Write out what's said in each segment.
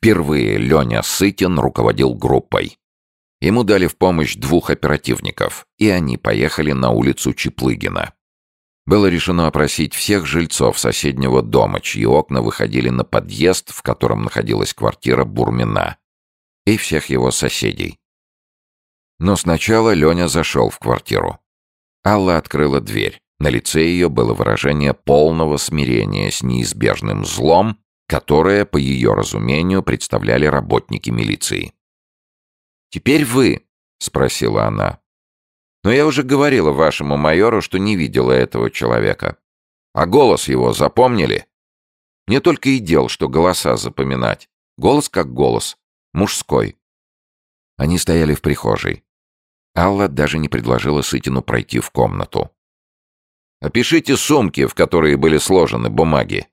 Впервые Леня Сытин руководил группой. Ему дали в помощь 2 оперативников, и они поехали на улицу Чаплыгина. Было решено опросить всех жильцов соседнего дома, чьи окна выходили на подъезд, в котором находилась квартира Бурмина, и всех его соседей. Но сначала Леня зашел в квартиру. Алла открыла дверь. На лице ее было выражение полного смирения с неизбежным злом, которое, по ее разумению, представляли работники милиции. «Теперь вы?» — спросила она. «Но я уже говорила вашему майору, что не видела этого человека. А голос его запомнили? Мне только и дел, что голоса запоминать. Голос как голос. Мужской». Они стояли в прихожей. Алла даже не предложила Сытину пройти в комнату. «Опишите сумки, в которые были сложены бумаги».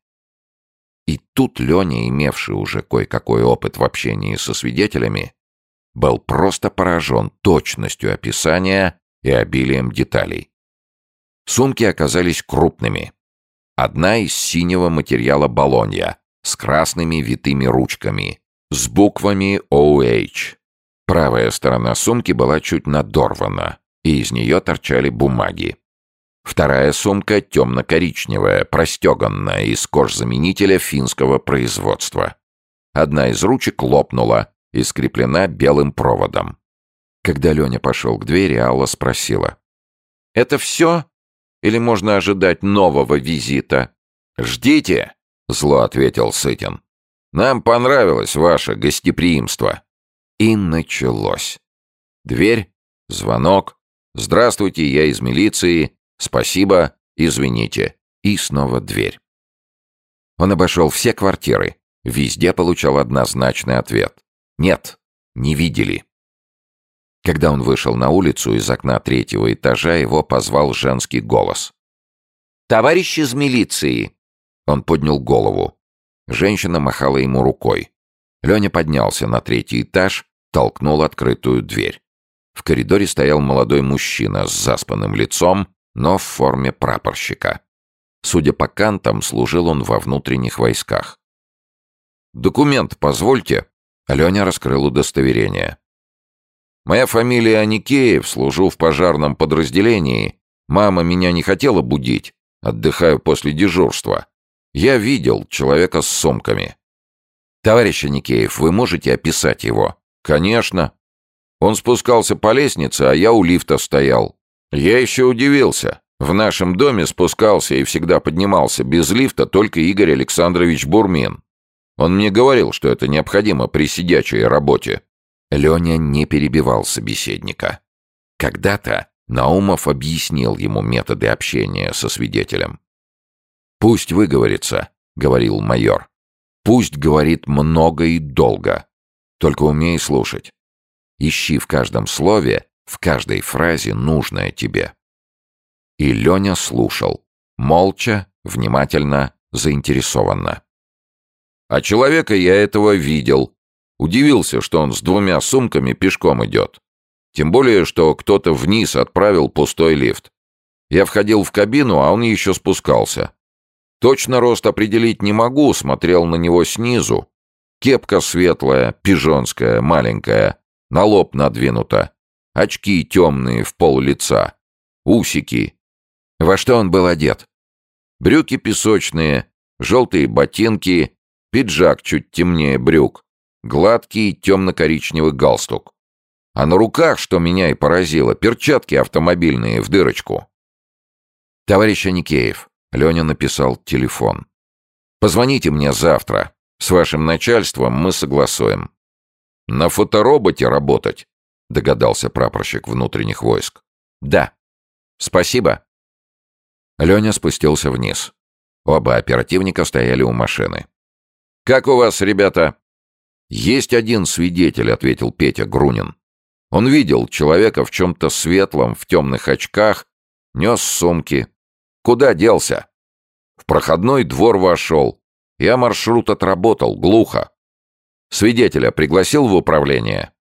И тут Леня, имевший уже кое-какой опыт в общении со свидетелями, был просто поражен точностью описания и обилием деталей. Сумки оказались крупными. Одна из синего материала Болонья, с красными витыми ручками, с буквами OH. Правая сторона сумки была чуть надорвана, и из нее торчали бумаги. Вторая сумка темно-коричневая, простеганная, из кожзаменителя финского производства. Одна из ручек лопнула и скреплена белым проводом. Когда Леня пошел к двери, Алла спросила: «Это все? Или можно ожидать нового визита?» «Ждите», — зло ответил Сытин. «Нам понравилось ваше гостеприимство». И началось. Дверь, звонок. «Здравствуйте, я из милиции. Спасибо, извините». И снова дверь. Он обошел все квартиры. Везде получал однозначный ответ. Нет, не видели. Когда он вышел на улицу, из окна 3-го этажа его позвал женский голос. «Товарищ из милиции!» Он поднял голову. Женщина махала ему рукой. Леня поднялся на 3-й этаж, толкнул открытую дверь. В коридоре стоял молодой мужчина с заспанным лицом, но в форме прапорщика. Судя по кантам, служил он во внутренних войсках. «Документ позвольте». Леня раскрыл удостоверение. «Моя фамилия Аникеев, служу в пожарном подразделении. Мама меня не хотела будить, отдыхаю после дежурства. Я видел человека с сумками». «Товарищ Аникеев, вы можете описать его?» «Конечно. Он спускался по лестнице, а я у лифта стоял. Я еще удивился. В нашем доме спускался и всегда поднимался без лифта только Игорь Александрович Бурмин. Он мне говорил, что это необходимо при сидячей работе». Леня не перебивал собеседника. Когда-то Наумов объяснил ему методы общения со свидетелем. «Пусть выговорится», — говорил майор. «Пусть говорит много и долго. Только умей слушать. Ищи в каждом слове, в каждой фразе нужное тебе». И Леня слушал. Молча, внимательно, заинтересованно. «А человека я этого видел. Удивился, что он с 2 сумками пешком идет. Тем более, что кто-то вниз отправил пустой лифт. Я входил в кабину, а он еще спускался. Точно рост определить не могу, смотрел на него снизу. Кепка светлая, пижонская, маленькая, на лоб надвинута. Очки темные в пол лица. Усики. Во что он был одет? Брюки песочные, желтые ботинки, пиджак чуть темнее брюк, гладкий темно-коричневый галстук. А на руках, что меня и поразило, перчатки автомобильные в дырочку. «Товарищ Аникеев», — Леня написал телефон. «Позвоните мне завтра. С вашим начальством мы согласуем». «На фотороботе работать?» — догадался прапорщик внутренних войск. «Да. Спасибо». Леня спустился вниз. Оба оперативника стояли у машины. «Как у вас, ребята?» «Есть один свидетель», — ответил Петя Грунин. «Он видел человека в чем-то светлом, в темных очках, нес сумки. Куда делся?» «В проходной двор вошел. Я маршрут отработал, глухо». «Свидетеля пригласил в управление?»